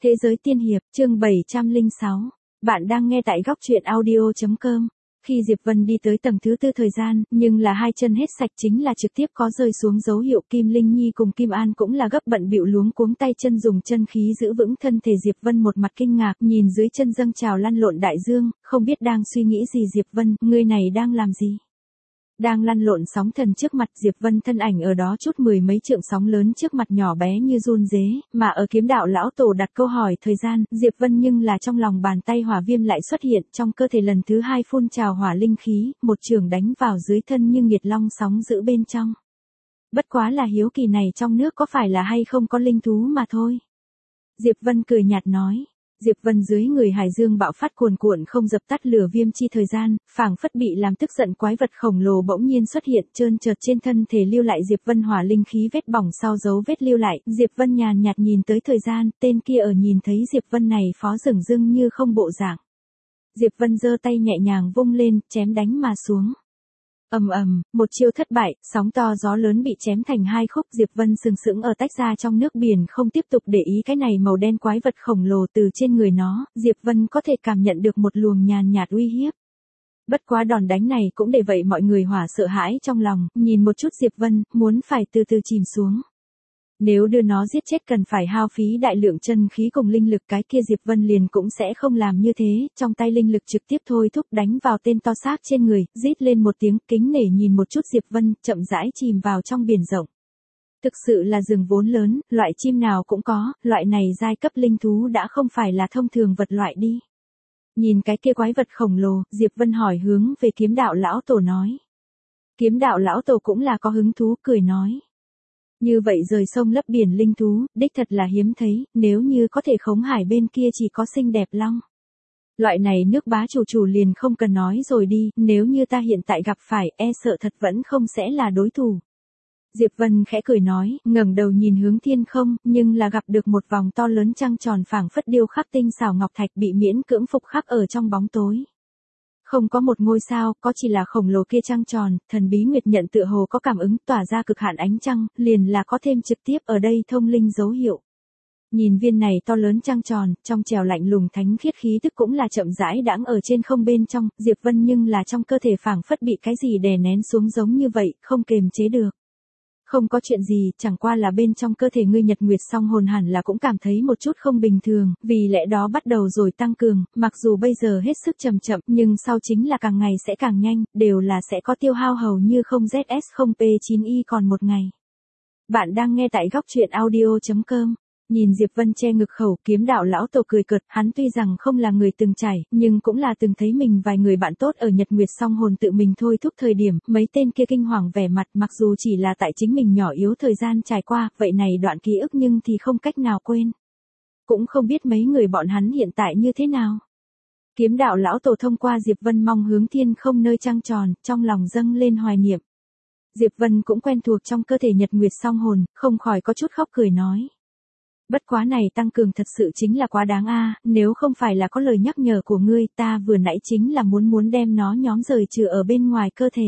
Thế giới tiên hiệp, chương 706. Bạn đang nghe tại góc truyện audio.com. Khi Diệp Vân đi tới tầng thứ 4 thời gian, nhưng là hai chân hết sạch chính là trực tiếp có rơi xuống dấu hiệu. Kim Linh Nhi cùng Kim An cũng là gấp bận bịu luống cuống tay chân dùng chân khí giữ vững thân thể. Diệp Vân một mặt kinh ngạc, nhìn dưới chân dâng trào lăn lộn đại dương, không biết đang suy nghĩ gì. Diệp Vân, ngươi này đang làm gì? Đang lăn lộn sóng thần trước mặt. Diệp Vân thân ảnh ở đó chút mười mấy trượng sóng lớn trước mặt nhỏ bé như run rế, mà ở Kiếm Đạo lão tổ đặt câu hỏi thời gian, Diệp Vân nhưng là trong lòng bàn tay hỏa viêm lại xuất hiện, trong cơ thể lần thứ hai phun trào hỏa linh khí, một trường đánh vào dưới thân như nghiệt long sóng giữ bên trong. Bất quá là hiếu kỳ này trong nước có phải là hay không có linh thú mà thôi. Diệp Vân cười nhạt nói. Diệp Vân dưới người hải dương bạo phát cuồn cuộn không dập tắt lửa viêm chi thời gian, phảng phất bị làm tức giận quái vật khổng lồ bỗng nhiên xuất hiện trơn trượt trên thân thể lưu lại Diệp Vân hỏa linh khí vết bỏng sau dấu vết lưu lại. Diệp Vân nhàn nhạt nhìn tới thời gian, tên kia ở nhìn thấy Diệp Vân này phó dửng dưng như không bộ dạng. Diệp Vân giơ tay nhẹ nhàng vung lên, chém đánh mà xuống. Ầm ầm, một chiêu thất bại, sóng to gió lớn bị chém thành hai khúc. Diệp Vân sừng sững ở tách ra trong nước biển, không tiếp tục để ý cái này màu đen quái vật khổng lồ. Từ trên người nó, Diệp Vân có thể cảm nhận được một luồng nhàn nhạt uy hiếp. Bất quá đòn đánh này cũng để vậy mọi người hỏa sợ hãi trong lòng, nhìn một chút Diệp Vân, muốn phải từ từ chìm xuống. Nếu đưa nó giết chết cần phải hao phí đại lượng chân khí cùng linh lực, cái kia Diệp Vân liền cũng sẽ không làm như thế, trong tay linh lực trực tiếp thôi thúc đánh vào tên to xác trên người, rít lên một tiếng kính nể nhìn một chút Diệp Vân, chậm rãi chìm vào trong biển rộng. Thực sự là rừng vốn lớn, loại chim nào cũng có, loại này giai cấp linh thú đã không phải là thông thường vật loại đi. Nhìn cái kia quái vật khổng lồ, Diệp Vân hỏi hướng về Kiếm Đạo lão tổ nói. Kiếm Đạo lão tổ cũng là có hứng thú cười nói. Như vậy rời sông lấp biển linh thú, đích thật là hiếm thấy, nếu như có thể khống hải bên kia chỉ có xinh đẹp long. Loại này nước bá chủ liền không cần nói rồi đi, nếu như ta hiện tại gặp phải, e sợ thật vẫn không sẽ là đối thủ. Diệp Vân khẽ cười nói, ngẩng đầu nhìn hướng thiên không, nhưng là gặp được một vòng to lớn trăng tròn phảng phất điêu khắc tinh xảo ngọc thạch bị miễn cưỡng phục khắc ở trong bóng tối. Không có một ngôi sao, có chỉ là khổng lồ kia trăng tròn, thần bí nguyệt nhận tựa hồ có cảm ứng tỏa ra cực hạn ánh trăng, liền là có thêm trực tiếp ở đây thông linh dấu hiệu. Nhìn viên này to lớn trăng tròn, trong trèo lạnh lùng thánh khiết khí tức cũng là chậm rãi đãng ở trên không bên trong, Diệp Vân nhưng là trong cơ thể phảng phất bị cái gì đè nén xuống giống như vậy, không kềm chế được. Không có chuyện gì, chẳng qua là bên trong cơ thể ngươi nhật nguyệt song hồn hẳn là cũng cảm thấy một chút không bình thường, vì lẽ đó bắt đầu rồi tăng cường, mặc dù bây giờ hết sức chậm chậm, nhưng sau chính là càng ngày sẽ càng nhanh, đều là sẽ có tiêu hao hầu như không ZS0P9Y còn một ngày. Bạn đang nghe tại góc truyện audio.com. Nhìn Diệp Vân che ngực khẩu, Kiếm Đạo lão tổ cười cợt, hắn tuy rằng không là người từng trải, nhưng cũng là từng thấy mình vài người bạn tốt ở Nhật Nguyệt song hồn tự mình thôi thúc thời điểm, mấy tên kia kinh hoàng vẻ mặt, mặc dù chỉ là tại chính mình nhỏ yếu thời gian trải qua, vậy này đoạn ký ức nhưng thì không cách nào quên. Cũng không biết mấy người bọn hắn hiện tại như thế nào. Kiếm Đạo lão tổ thông qua Diệp Vân mong hướng thiên không nơi trăng tròn, trong lòng dâng lên hoài niệm. Diệp Vân cũng quen thuộc trong cơ thể Nhật Nguyệt song hồn, không khỏi có chút khóc cười nói. Bất quá này tăng cường thật sự chính là quá đáng a, nếu không phải là có lời nhắc nhở của ngươi, ta vừa nãy chính là muốn đem nó nhóm rời trừ ở bên ngoài cơ thể.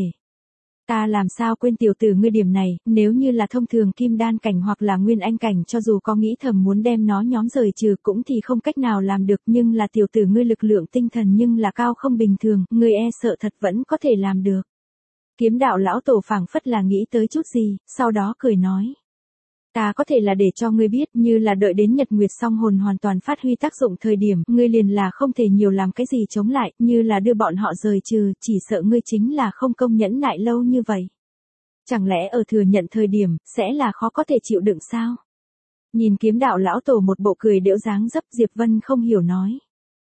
Ta làm sao quên tiểu tử ngươi điểm này, nếu như là thông thường kim đan cảnh hoặc là nguyên anh cảnh cho dù có nghĩ thầm muốn đem nó nhóm rời trừ cũng thì không cách nào làm được, nhưng là tiểu tử ngươi lực lượng tinh thần nhưng là cao không bình thường, ngươi e sợ thật vẫn có thể làm được. Kiếm Đạo lão tổ phảng phất là nghĩ tới chút gì, sau đó cười nói. Ta có thể là để cho ngươi biết, như là đợi đến Nhật Nguyệt song hồn hoàn toàn phát huy tác dụng thời điểm, ngươi liền là không thể nhiều làm cái gì chống lại, như là đưa bọn họ rời trừ, chỉ sợ ngươi chính là không công nhẫn nại lâu như vậy. Chẳng lẽ ở thừa nhận thời điểm, sẽ là khó có thể chịu đựng sao? Nhìn Kiếm Đạo lão tổ một bộ cười đễu dáng dấp, Diệp Vân không hiểu nói.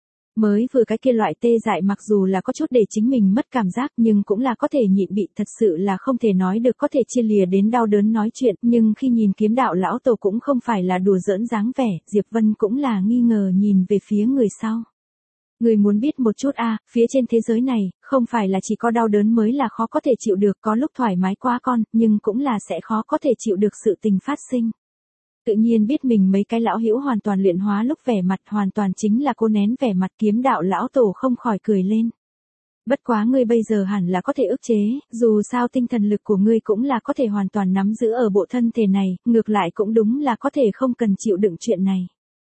Mới vừa cái kia loại tê dại mặc dù là có chút để chính mình mất cảm giác nhưng cũng là có thể nhịn bị, thật sự là không thể nói được có thể chia lìa đến đau đớn nói chuyện, nhưng khi nhìn Kiếm Đạo lão tổ cũng không phải là đùa giỡn dáng vẻ, Diệp Vân cũng là nghi ngờ nhìn về phía người sau. Người muốn biết một chút phía trên thế giới này, không phải là chỉ có đau đớn mới là khó có thể chịu được, có lúc thoải mái quá con, nhưng cũng là sẽ khó có thể chịu được sự tình phát sinh. Tự nhiên biết mình mấy cái lão hữu hoàn toàn luyện hóa lúc vẻ mặt hoàn toàn chính là cô nén vẻ mặt. Kiếm Đạo lão tổ không khỏi cười lên. Bất quá ngươi bây giờ hẳn là có thể ức chế, dù sao tinh thần lực của ngươi cũng là có thể hoàn toàn nắm giữ ở bộ thân thể này, ngược lại cũng đúng là có thể không cần chịu đựng chuyện này.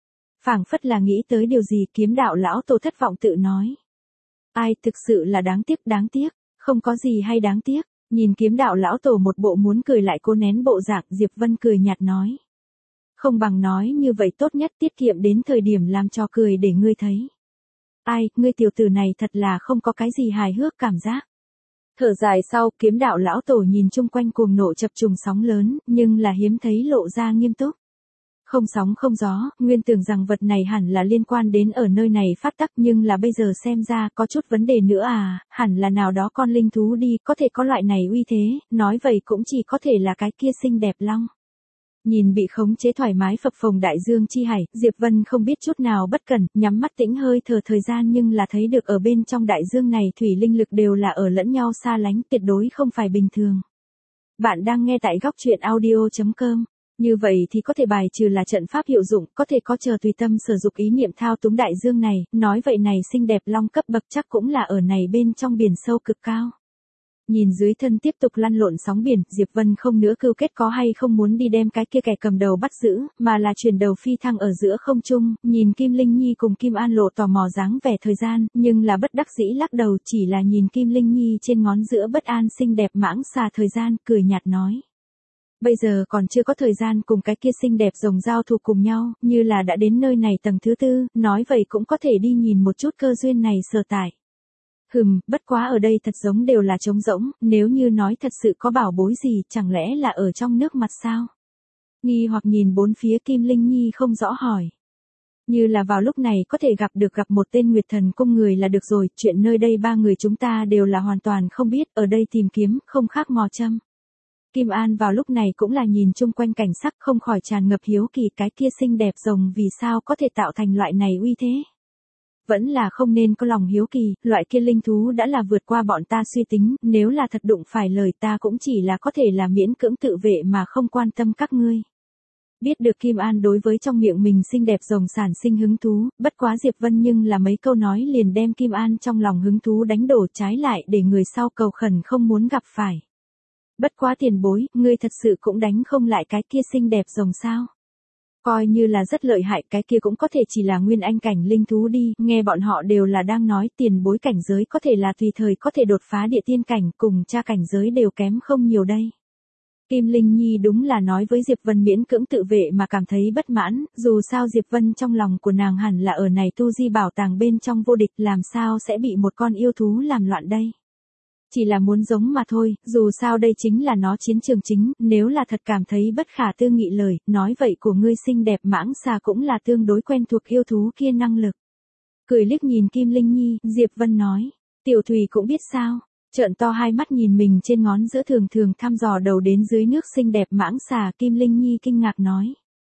Phảng phất là nghĩ tới điều gì, Kiếm đạo lão tổ thất vọng tự nói. Ai, thực sự là đáng tiếc, không có gì hay đáng tiếc. Nhìn Kiếm đạo lão tổ một bộ muốn cười lại cố nén bộ dạng, Diệp Vân cười nhạt nói. Không bằng nói như vậy tốt nhất, tiết kiệm đến thời điểm làm cho cười để ngươi thấy. Ai, ngươi tiểu tử này thật là không có cái gì hài hước cảm giác. Thở dài sau, Kiếm đạo lão tổ nhìn chung quanh cuồng nộ chập trùng sóng lớn, nhưng là hiếm thấy lộ ra nghiêm túc. Không sóng không gió, nguyên tưởng rằng vật này hẳn là liên quan đến ở nơi này phát tắc, nhưng là bây giờ xem ra có chút vấn đề nữa à, hẳn là nào đó con linh thú đi, có thể có loại này uy thế, nói vậy cũng chỉ có thể là cái kia xinh đẹp long. Nhìn bị khống chế thoải mái phập phồng đại dương chi hải, Diệp Vân không biết chút nào bất cẩn, nhắm mắt tĩnh hơi thở thời gian, nhưng là thấy được ở bên trong đại dương này thủy linh lực đều là ở lẫn nhau xa lánh, tuyệt đối không phải bình thường. Bạn đang nghe tại góc truyện audio.com. Như vậy thì có thể bài trừ là trận pháp hiệu dụng, có thể có chờ tùy tâm sử dụng ý niệm thao túng đại dương này, nói vậy này xinh đẹp long cấp bậc chắc cũng là ở này bên trong biển sâu cực cao. Nhìn dưới thân tiếp tục lăn lộn sóng biển, Diệp Vân không nữa cưu kết có hay không muốn đi đem cái kia kẻ cầm đầu bắt giữ, mà là chuyển đầu phi thăng ở giữa không trung, nhìn Kim Linh Nhi cùng Kim An Lộ tò mò dáng vẻ thời gian, nhưng là bất đắc dĩ lắc đầu, chỉ là nhìn Kim Linh Nhi trên ngón giữa bất an xinh đẹp mãng xà thời gian, cười nhạt nói. Bây giờ còn chưa có thời gian cùng cái kia xinh đẹp rồng giao thủ cùng nhau, như là đã đến nơi này tầng thứ tư, nói vậy cũng có thể đi nhìn một chút cơ duyên này sở tại. Bất quá ở đây thật giống đều là trống rỗng, nếu như nói thật sự có bảo bối gì, chẳng lẽ là ở trong nước mặt sao? Nghi hoặc nhìn bốn phía, Kim Linh Nhi không rõ hỏi. Như là vào lúc này có thể gặp một tên Nguyệt Thần cung người là được rồi, chuyện nơi đây ba người chúng ta đều là hoàn toàn không biết, ở đây tìm kiếm, không khác mò châm. Kim An vào lúc này cũng là nhìn chung quanh cảnh sắc, không khỏi tràn ngập hiếu kỳ, cái kia xinh đẹp rồng vì sao có thể tạo thành loại này uy thế. Vẫn là không nên có lòng hiếu kỳ, loại kia linh thú đã là vượt qua bọn ta suy tính, nếu là thật đụng phải lời ta cũng chỉ là có thể là miễn cưỡng tự vệ mà không quan tâm các ngươi. Biết được Kim An đối với trong miệng mình xinh đẹp rồng sản sinh hứng thú, bất quá Diệp Vân nhưng là mấy câu nói liền đem Kim An trong lòng hứng thú đánh đổ, trái lại để người sau cầu khẩn không muốn gặp phải. Bất quá tiền bối, ngươi thật sự cũng đánh không lại cái kia xinh đẹp rồng sao? Coi như là rất lợi hại, cái kia cũng có thể chỉ là nguyên anh cảnh linh thú đi, nghe bọn họ đều là đang nói tiền bối cảnh giới có thể là tùy thời có thể đột phá địa tiên cảnh, cùng cha cảnh giới đều kém không nhiều đây. Kim Linh Nhi đúng là nói với Diệp Vân miễn cưỡng tự vệ mà cảm thấy bất mãn, dù sao Diệp Vân trong lòng của nàng hẳn là ở này tu di bảo tàng bên trong vô địch, làm sao sẽ bị một con yêu thú làm loạn đây. Chỉ là muốn giống mà thôi, dù sao đây chính là nó chiến trường chính, nếu là thật cảm thấy bất khả tư nghị lời, nói vậy của ngươi xinh đẹp mãng xà cũng là tương đối quen thuộc yêu thú kia năng lực. Cười liếc nhìn Kim Linh Nhi, Diệp Vân nói, Tiểu Thùy cũng biết sao, trợn to hai mắt nhìn mình trên ngón giữa thường thường thăm dò đầu đến dưới nước xinh đẹp mãng xà, Kim Linh Nhi kinh ngạc nói.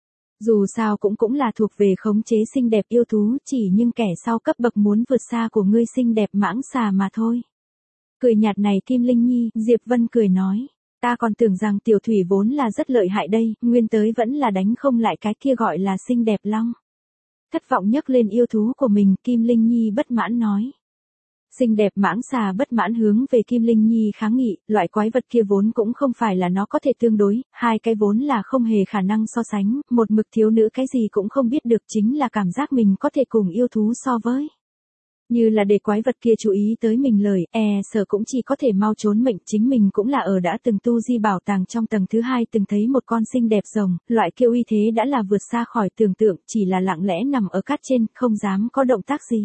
Dù sao cũng là thuộc về khống chế xinh đẹp yêu thú, chỉ nhưng kẻ sau cấp bậc muốn vượt xa của ngươi xinh đẹp mãng xà mà thôi. Cười nhạt này Kim Linh Nhi, Diệp Vân cười nói, ta còn tưởng rằng Tiểu Thủy vốn là rất lợi hại đây, nguyên tới vẫn là đánh không lại cái kia gọi là xinh đẹp long. Thất vọng nhấc lên yêu thú của mình, Kim Linh Nhi bất mãn nói. Xinh đẹp mãng xà bất mãn hướng về Kim Linh Nhi kháng nghị, loại quái vật kia vốn cũng không phải là nó có thể tương đối, hai cái vốn là không hề khả năng so sánh, một mực thiếu nữ cái gì cũng không biết được, chính là cảm giác mình có thể cùng yêu thú so với. Như là để quái vật kia chú ý tới mình lời, sợ cũng chỉ có thể mau trốn mệnh, chính mình cũng là ở đã từng tu di bảo tàng trong tầng thứ hai từng thấy một con xinh đẹp rồng, loại kia uy thế đã là vượt xa khỏi tưởng tượng, chỉ là lặng lẽ nằm ở cát trên, không dám có động tác gì.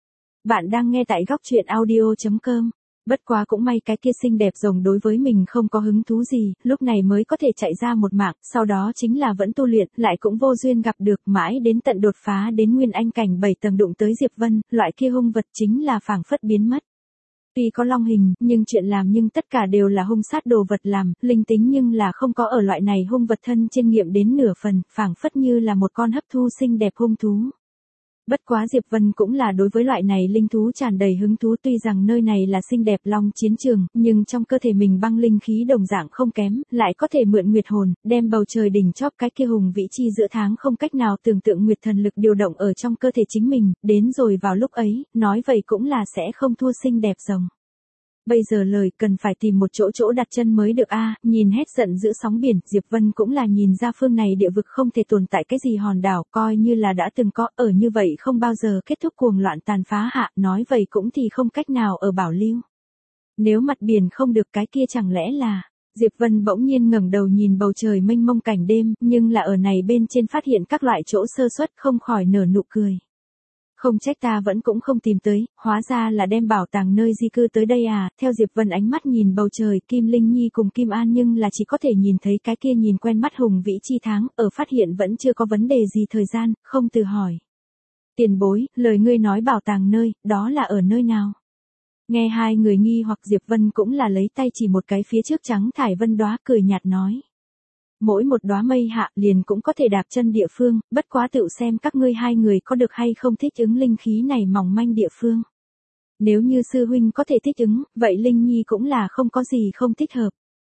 Bạn đang nghe tại góc truyện audio.com. Bất quá cũng may cái kia xinh đẹp rồng đối với mình không có hứng thú gì, lúc này mới có thể chạy ra một mạng, sau đó chính là vẫn tu luyện, lại cũng vô duyên gặp được, mãi đến tận đột phá đến nguyên anh cảnh 7 tầng đụng tới Diệp Vân, loại kia hung vật chính là phảng phất biến mất. Tuy có long hình, nhưng chuyện làm nhưng tất cả đều là hung sát đồ vật làm, linh tính nhưng là không có ở loại này hung vật thân trên nghiệm đến nửa phần, phảng phất như là một con hấp thu xinh đẹp hung thú. Bất quá Diệp Vân cũng là đối với loại này linh thú tràn đầy hứng thú, tuy rằng nơi này là xinh đẹp long chiến trường, nhưng trong cơ thể mình băng linh khí đồng dạng không kém, lại có thể mượn nguyệt hồn, đem bầu trời đỉnh chóp cái kia hùng vĩ chi giữa tháng không cách nào tưởng tượng nguyệt thần lực điều động ở trong cơ thể chính mình, đến rồi vào lúc ấy, nói vậy cũng là sẽ không thua xinh đẹp rồng. Bây giờ lời cần phải tìm một chỗ đặt chân mới được a. Nhìn hết giận giữa sóng biển, Diệp Vân cũng là nhìn ra phương này địa vực không thể tồn tại cái gì hòn đảo, coi như là đã từng có, ở như vậy không bao giờ kết thúc cuồng loạn tàn phá hạ, nói vậy cũng thì không cách nào ở bảo lưu. Nếu mặt biển không được cái kia chẳng lẽ là... Diệp Vân bỗng nhiên ngẩng đầu nhìn bầu trời mênh mông cảnh đêm, nhưng là ở này bên trên phát hiện các loại chỗ sơ suất, không khỏi nở nụ cười. Không trách ta vẫn cũng không tìm tới, hóa ra là đem bảo tàng nơi di cư tới đây à. Theo Diệp Vân ánh mắt nhìn bầu trời, Kim Linh Nhi cùng Kim An nhưng là chỉ có thể nhìn thấy cái kia nhìn quen mắt hùng vĩ chi tháng, ở phát hiện vẫn chưa có vấn đề gì thời gian, không từ hỏi. Tiền bối, lời ngươi nói bảo tàng nơi, đó là ở nơi nào? Nghe hai người nghi hoặc Diệp Vân cũng là lấy tay chỉ một cái phía trước trắng thải vân đóa, cười nhạt nói. Mỗi một đóa mây hạ liền cũng có thể đạp chân địa phương, bất quá tự xem các ngươi hai người có được hay không thích ứng linh khí này mỏng manh địa phương. Nếu như sư huynh có thể thích ứng, vậy Linh Nhi cũng là không có gì không thích hợp.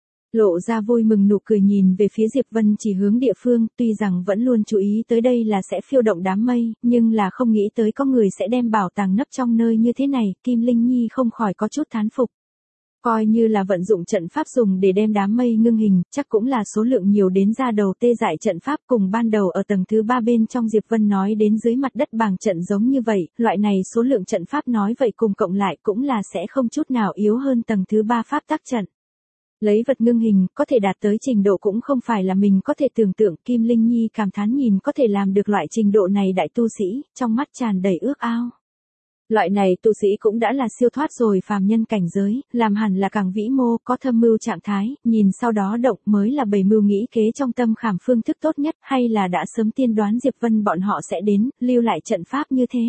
Lộ ra vui mừng nụ cười nhìn về phía Diệp Vân chỉ hướng địa phương, tuy rằng vẫn luôn chú ý tới đây là sẽ phiêu động đám mây, nhưng là không nghĩ tới có người sẽ đem bảo tàng nấp trong nơi như thế này, Kim Linh Nhi không khỏi có chút thán phục. Coi như là vận dụng trận pháp dùng để đem đám mây ngưng hình, chắc cũng là số lượng nhiều đến ra đầu tê dại trận pháp cùng ban đầu ở tầng thứ 3 bên trong Diệp Vân nói đến dưới mặt đất bàng trận giống như vậy, loại này số lượng trận pháp nói vậy cùng cộng lại cũng là sẽ không chút nào yếu hơn tầng thứ 3 pháp tác trận. Lấy vật ngưng hình, có thể đạt tới trình độ cũng không phải là mình có thể tưởng tượng, Kim Linh Nhi cảm thán nhìn có thể làm được loại trình độ này đại tu sĩ, trong mắt tràn đầy ước ao. Loại này tu sĩ cũng đã là siêu thoát rồi phàm nhân cảnh giới, làm hẳn là càng vĩ mô, có thâm mưu trạng thái, nhìn sau đó động mới là bày mưu nghĩ kế trong tâm khảm phương thức tốt nhất, hay là đã sớm tiên đoán Diệp Vân bọn họ sẽ đến, lưu lại trận pháp như thế.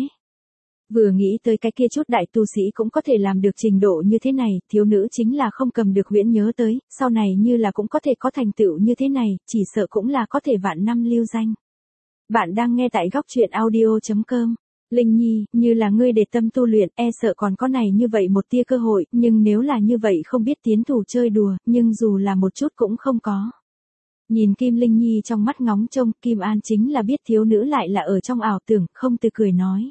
Vừa nghĩ tới cái kia chút đại tu sĩ cũng có thể làm được trình độ như thế này, thiếu nữ chính là không cầm được huyễn nhớ tới, sau này như là cũng có thể có thành tựu như thế này, chỉ sợ cũng là có thể vạn năm lưu danh. Bạn đang nghe tại góc truyện audio.com. Linh Nhi, như là ngươi để tâm tu luyện, e sợ còn có này như vậy một tia cơ hội, nhưng nếu là như vậy không biết tiến thủ chơi đùa, nhưng dù là một chút cũng không có. Nhìn Kim Linh Nhi trong mắt ngóng trông, Kim An chính là biết thiếu nữ lại là ở trong ảo tưởng, không từ cười nói.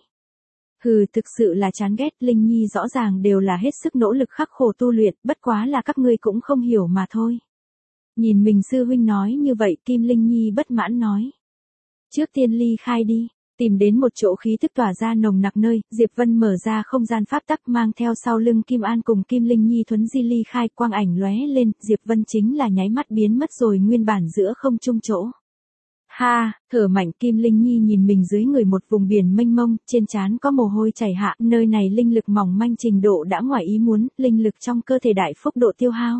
Hừ, thực sự là chán ghét, Linh Nhi rõ ràng đều là hết sức nỗ lực khắc khổ tu luyện, bất quá là các ngươi cũng không hiểu mà thôi. Nhìn mình sư huynh nói như vậy, Kim Linh Nhi bất mãn nói. Trước tiên ly khai đi. Tìm đến một chỗ khí thức tỏa ra nồng nặc nơi, Diệp Vân mở ra không gian pháp tắc mang theo sau lưng Kim An cùng Kim Linh Nhi thuấn di ly khai, quang ảnh lóe lên, Diệp Vân chính là nháy mắt biến mất rồi nguyên bản giữa không trung chỗ. Ha, thở mạnh, Kim Linh Nhi nhìn mình dưới người một vùng biển mênh mông, trên trán có mồ hôi chảy hạ, nơi này linh lực mỏng manh trình độ đã ngoài ý muốn, linh lực trong cơ thể đại phúc độ tiêu hao.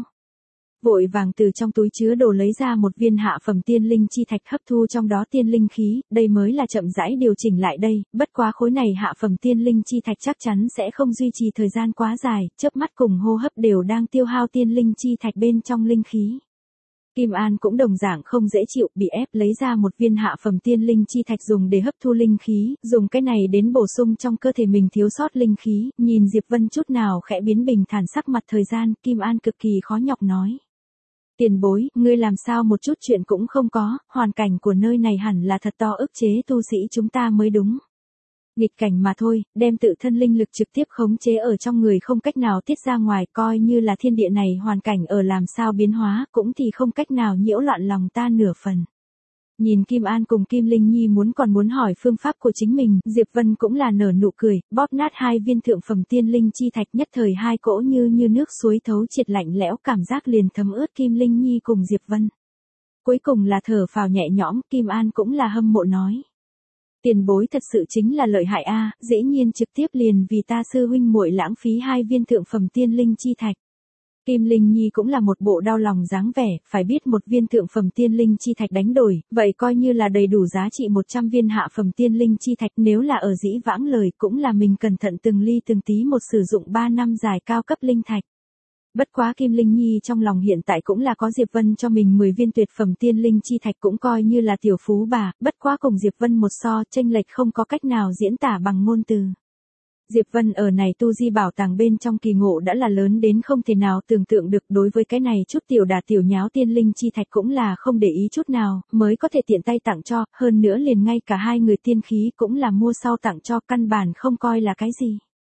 Vội vàng từ trong túi chứa đồ lấy ra một viên hạ phẩm tiên linh chi thạch hấp thu trong đó tiên linh khí, đây mới là chậm rãi điều chỉnh lại đây, bất quá khối này hạ phẩm tiên linh chi thạch chắc chắn sẽ không duy trì thời gian quá dài, chớp mắt cùng hô hấp đều đang tiêu hao tiên linh chi thạch bên trong linh khí. Kim An cũng đồng dạng không dễ chịu, bị ép lấy ra một viên hạ phẩm tiên linh chi thạch dùng để hấp thu linh khí, dùng cái này đến bổ sung trong cơ thể mình thiếu sót linh khí, nhìn Diệp Vân chút nào khẽ biến bình thản sắc mặt thời gian, Kim An cực kỳ khó nhọc nói. Tiền bối, ngươi làm sao một chút chuyện cũng không có, hoàn cảnh của nơi này hẳn là thật to ức chế tu sĩ chúng ta mới đúng. Nghịch cảnh mà thôi, đem tự thân linh lực trực tiếp khống chế ở trong người không cách nào tiết ra ngoài, coi như là thiên địa này hoàn cảnh ở làm sao biến hóa, cũng thì không cách nào nhiễu loạn lòng ta nửa phần. Nhìn Kim An cùng Kim Linh Nhi muốn hỏi phương pháp của chính mình, Diệp Vân cũng là nở nụ cười, bóp nát hai viên thượng phẩm tiên linh chi thạch, nhất thời hai cỗ như nước suối thấu triệt lạnh lẽo, cảm giác liền thấm ướt Kim Linh Nhi cùng Diệp Vân. Cuối cùng là thở phào nhẹ nhõm, Kim An cũng là hâm mộ nói. Tiền bối thật sự chính là lợi hại a, dĩ nhiên trực tiếp liền vì ta sư huynh muội lãng phí hai viên thượng phẩm tiên linh chi thạch. Kim Linh Nhi cũng là một bộ đau lòng dáng vẻ, phải biết một viên thượng phẩm tiên linh chi thạch đánh đổi, vậy coi như là đầy đủ giá trị 100 viên hạ phẩm tiên linh chi thạch, nếu là ở dĩ vãng lời cũng là mình cẩn thận từng ly từng tí một sử dụng 3 năm dài cao cấp linh thạch. Bất quá Kim Linh Nhi trong lòng hiện tại cũng là có Diệp Vân cho mình 10 viên tuyệt phẩm tiên linh chi thạch cũng coi như là tiểu phú bà, bất quá cùng Diệp Vân một so, chênh lệch không có cách nào diễn tả bằng ngôn từ. Diệp Vân ở này tu di bảo tàng bên trong kỳ ngộ đã là lớn đến không thể nào tưởng tượng được, đối với cái này chút tiểu đà tiểu nháo tiên linh chi thạch cũng là không để ý chút nào, mới có thể tiện tay tặng cho, hơn nữa liền ngay cả hai người tiên khí cũng là mua sau tặng cho, căn bản không coi là cái gì.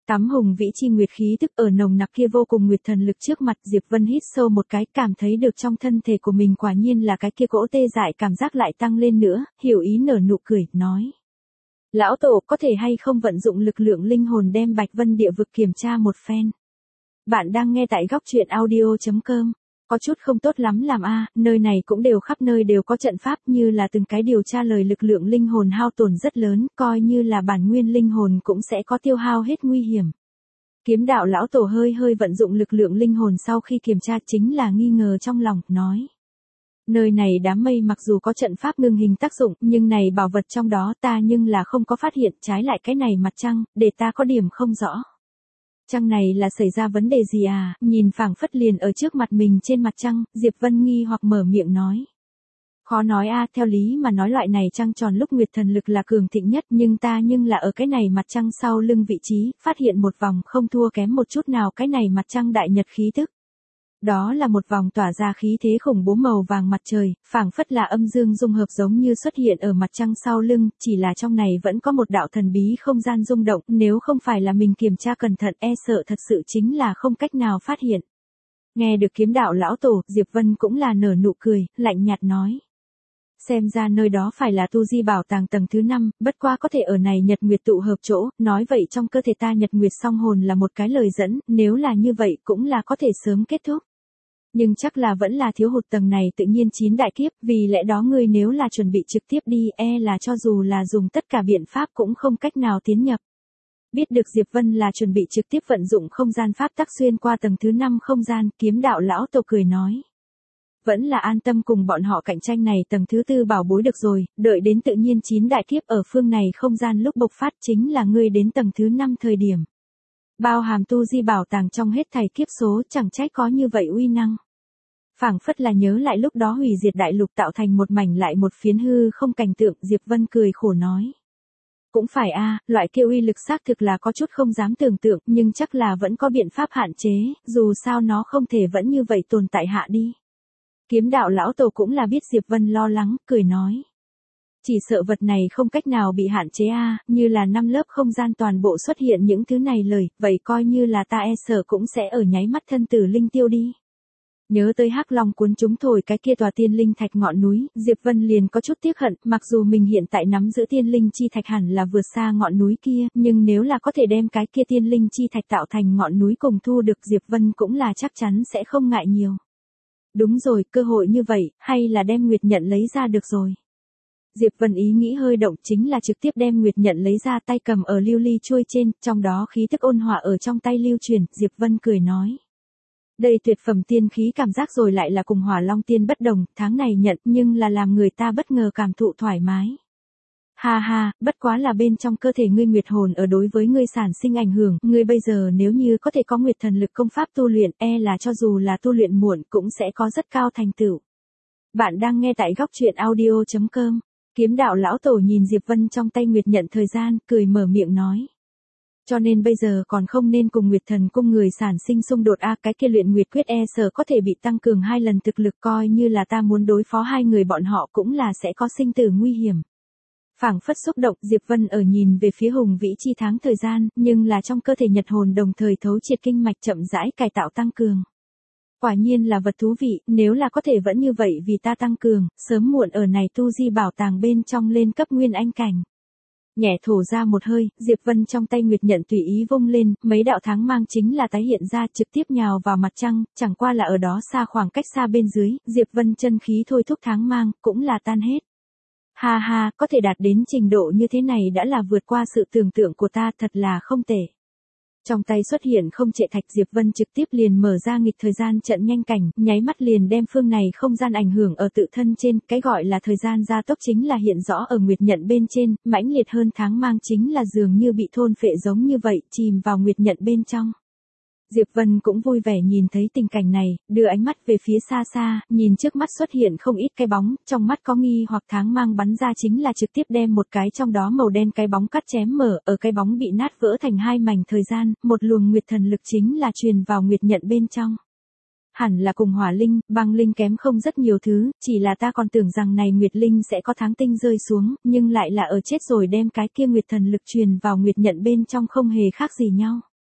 Tắm hùng vĩ chi nguyệt khí tức ở nồng nặc kia vô cùng nguyệt thần lực trước mặt, Diệp Vân hít sâu một cái, cảm thấy được trong thân thể của mình quả nhiên là cái kia cỗ tê dại cảm giác lại tăng lên nữa, hiểu ý nở nụ cười, nói. Lão tổ có thể hay không vận dụng lực lượng linh hồn đem Bạch Vân địa vực kiểm tra một phen. Bạn đang nghe tại góc truyện audio.com. Có chút không tốt lắm làm nơi này cũng đều khắp nơi đều có trận pháp như là từng cái điều tra lời lực lượng linh hồn hao tổn rất lớn, coi như là bản nguyên linh hồn cũng sẽ có tiêu hao hết nguy hiểm. Kiếm đạo lão tổ hơi vận dụng lực lượng linh hồn sau khi kiểm tra chính là nghi ngờ trong lòng, nói. Nơi này đám mây mặc dù có trận pháp ngưng hình tác dụng, nhưng này bảo vật trong đó ta nhưng là không có phát hiện, trái lại cái này mặt trăng, để ta có điểm không rõ. Trăng này là xảy ra vấn đề gì nhìn phảng phất liền ở trước mặt mình trên mặt trăng, Diệp Vân nghi hoặc mở miệng nói. Khó nói theo lý mà nói loại này trăng tròn lúc nguyệt thần lực là cường thịnh nhất, nhưng là ở cái này mặt trăng sau lưng vị trí, phát hiện một vòng không thua kém một chút nào cái này mặt trăng đại nhật khí tức. Đó là một vòng tỏa ra khí thế khủng bố màu vàng mặt trời, phảng phất là âm dương dung hợp giống như xuất hiện ở mặt trăng sau lưng, chỉ là trong này vẫn có một đạo thần bí không gian rung động, nếu không phải là mình kiểm tra cẩn thận sợ thật sự chính là không cách nào phát hiện. Nghe được kiếm đạo lão tổ, Diệp Vân cũng là nở nụ cười, lạnh nhạt nói. Xem ra nơi đó phải là tu di bảo tàng tầng thứ 5, bất qua có thể ở này nhật nguyệt tụ hợp chỗ, nói vậy trong cơ thể ta nhật nguyệt song hồn là một cái lời dẫn, nếu là như vậy cũng là có thể sớm kết thúc. Nhưng chắc là vẫn là thiếu hụt tầng này tự nhiên 9 đại kiếp, vì lẽ đó ngươi nếu là chuẩn bị trực tiếp đi là cho dù là dùng tất cả biện pháp cũng không cách nào tiến nhập. Biết được Diệp Vân là chuẩn bị trực tiếp vận dụng không gian pháp tắc xuyên qua tầng thứ 5 không gian, kiếm đạo lão tổ cười nói. Vẫn là an tâm cùng bọn họ cạnh tranh này tầng thứ 4 bảo bối được rồi, đợi đến tự nhiên 9 đại kiếp ở phương này không gian lúc bộc phát chính là ngươi đến tầng thứ 5 thời điểm. Bao hàm tu di bảo tàng trong hết thảy kiếp số chẳng trách có như vậy uy năng. Phảng phất là nhớ lại lúc đó hủy diệt đại lục tạo thành một mảnh lại một phiến hư không cảnh tượng, Diệp Vân cười khổ nói. Cũng phải loại kia uy lực xác thực là có chút không dám tưởng tượng, nhưng chắc là vẫn có biện pháp hạn chế, dù sao nó không thể vẫn như vậy tồn tại hạ đi. Kiếm đạo lão tổ cũng là biết Diệp Vân lo lắng, cười nói. Chỉ sợ vật này không cách nào bị hạn chế như là 5 lớp không gian toàn bộ xuất hiện những thứ này lời, vậy coi như là ta sợ cũng sẽ ở nháy mắt thân tử linh tiêu đi. Nhớ tới Hắc Long cuốn chúng thổi cái kia tòa tiên linh thạch ngọn núi, Diệp Vân liền có chút tiếc hận, mặc dù mình hiện tại nắm giữ tiên linh chi thạch hẳn là vượt xa ngọn núi kia, nhưng nếu là có thể đem cái kia tiên linh chi thạch tạo thành ngọn núi cùng thu được Diệp Vân cũng là chắc chắn sẽ không ngại nhiều. Đúng rồi, cơ hội như vậy, hay là đem Nguyệt Nhận lấy ra được rồi. Diệp Vân ý nghĩ hơi động, chính là trực tiếp đem Nguyệt Nhận lấy ra, tay cầm ở lưu ly chuôi trên, trong đó khí tức ôn hòa ở trong tay lưu truyền, Diệp Vân cười nói. Đây tuyệt phẩm tiên khí cảm giác rồi lại là cùng Hỏa Long tiên bất đồng, tháng này nhận nhưng là làm người ta bất ngờ cảm thụ thoải mái. Ha, bất quá là bên trong cơ thể ngươi nguyệt hồn ở đối với ngươi sản sinh ảnh hưởng, ngươi bây giờ nếu như có thể có nguyệt thần lực công pháp tu luyện, là cho dù là tu luyện muộn cũng sẽ có rất cao thành tựu. Bạn đang nghe tại góc truyện audio.com. Kiếm đạo lão tổ nhìn Diệp Vân trong tay Nguyệt Nhận thời gian, cười mở miệng nói. Cho nên bây giờ còn không nên cùng Nguyệt Thần cung người sản sinh xung đột cái kia luyện Nguyệt quyết sợ có thể bị tăng cường 2 lần thực lực, coi như là ta muốn đối phó hai người bọn họ cũng là sẽ có sinh tử nguy hiểm. Phảng phất xúc động, Diệp Vân ở nhìn về phía hùng vĩ chi tháng thời gian, nhưng là trong cơ thể nhật hồn đồng thời thấu triệt kinh mạch chậm rãi cải tạo tăng cường. Quả nhiên là vật thú vị, nếu là có thể vẫn như vậy vì ta tăng cường, sớm muộn ở này tu di bảo tàng bên trong lên cấp nguyên anh cảnh. Nhẹ thổ ra một hơi, Diệp Vân trong tay Nguyệt Nhận tùy ý vung lên, mấy đạo tháng mang chính là tái hiện ra trực tiếp nhào vào mặt trăng, chẳng qua là ở đó xa khoảng cách xa bên dưới, Diệp Vân chân khí thôi thúc tháng mang, cũng là tan hết. Ha, có thể đạt đến trình độ như thế này đã là vượt qua sự tưởng tượng của ta, thật là không tệ. Trong tay xuất hiện không trệ thạch, Diệp Vân trực tiếp liền mở ra nghịch thời gian trận nhanh cảnh, nháy mắt liền đem phương này không gian ảnh hưởng ở tự thân trên, cái gọi là thời gian gia tốc chính là hiện rõ ở Nguyệt Nhận bên trên, mãnh liệt hơn tháng mang chính là dường như bị thôn phệ giống như vậy, chìm vào Nguyệt Nhận bên trong. Diệp Vân cũng vui vẻ nhìn thấy tình cảnh này, đưa ánh mắt về phía xa xa, nhìn trước mắt xuất hiện không ít cái bóng, trong mắt có nghi hoặc tháng mang bắn ra chính là trực tiếp đem một cái trong đó màu đen cái bóng cắt chém mở, ở cái bóng bị nát vỡ thành 2 mảnh thời gian, một luồng nguyệt thần lực chính là truyền vào Nguyệt Nhận bên trong. Hẳn là cùng hỏa linh, băng linh kém không rất nhiều thứ, chỉ là ta còn tưởng rằng này Nguyệt linh sẽ có tháng tinh rơi xuống, nhưng lại là ở chết rồi đem cái kia Nguyệt thần lực truyền vào Nguyệt Nhận bên trong không hề khác gì nhau.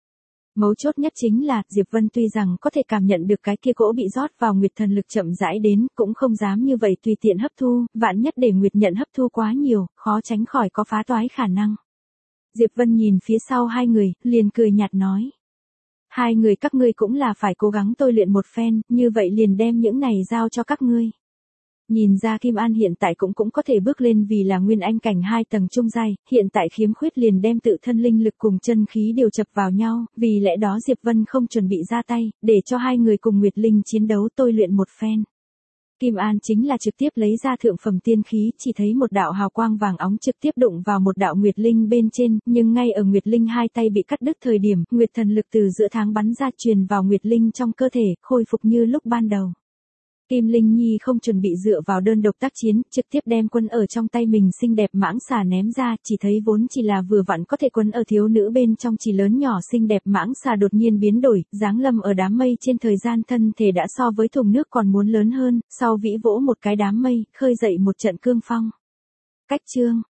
Mấu chốt nhất chính là, Diệp Vân tuy rằng có thể cảm nhận được cái kia cỗ bị rót vào nguyệt thần lực chậm rãi đến, cũng không dám như vậy tùy tiện hấp thu, vạn nhất để nguyệt nhận hấp thu quá nhiều, khó tránh khỏi có phá toái khả năng. Diệp Vân nhìn phía sau hai người, liền cười nhạt nói. Hai người các ngươi cũng là phải cố gắng tôi luyện một phen, như vậy liền đem những này giao cho các ngươi. Nhìn ra Kim An hiện tại cũng có thể bước lên vì là nguyên anh cảnh 2 tầng trung giai, hiện tại khiếm khuyết liền đem tự thân linh lực cùng chân khí đều chập vào nhau, vì lẽ đó Diệp Vân không chuẩn bị ra tay, để cho hai người cùng Nguyệt Linh chiến đấu tôi luyện một phen. Kim An chính là trực tiếp lấy ra thượng phẩm tiên khí, chỉ thấy một đạo hào quang vàng óng trực tiếp đụng vào một đạo Nguyệt Linh bên trên, nhưng ngay ở Nguyệt Linh hai tay bị cắt đứt thời điểm, Nguyệt thần lực từ giữa tháng bắn ra truyền vào Nguyệt Linh trong cơ thể, khôi phục như lúc ban đầu. Kim Linh Nhi không chuẩn bị dựa vào đơn độc tác chiến, trực tiếp đem quân ở trong tay mình xinh đẹp mãng xà ném ra, chỉ thấy vốn chỉ là vừa vặn có thể quân ở thiếu nữ bên trong chỉ lớn nhỏ xinh đẹp mãng xà đột nhiên biến đổi, giáng lâm ở đám mây trên thời gian thân thể đã so với thùng nước còn muốn lớn hơn, sau vĩ vỗ một cái đám mây, khơi dậy một trận cương phong. Cách chương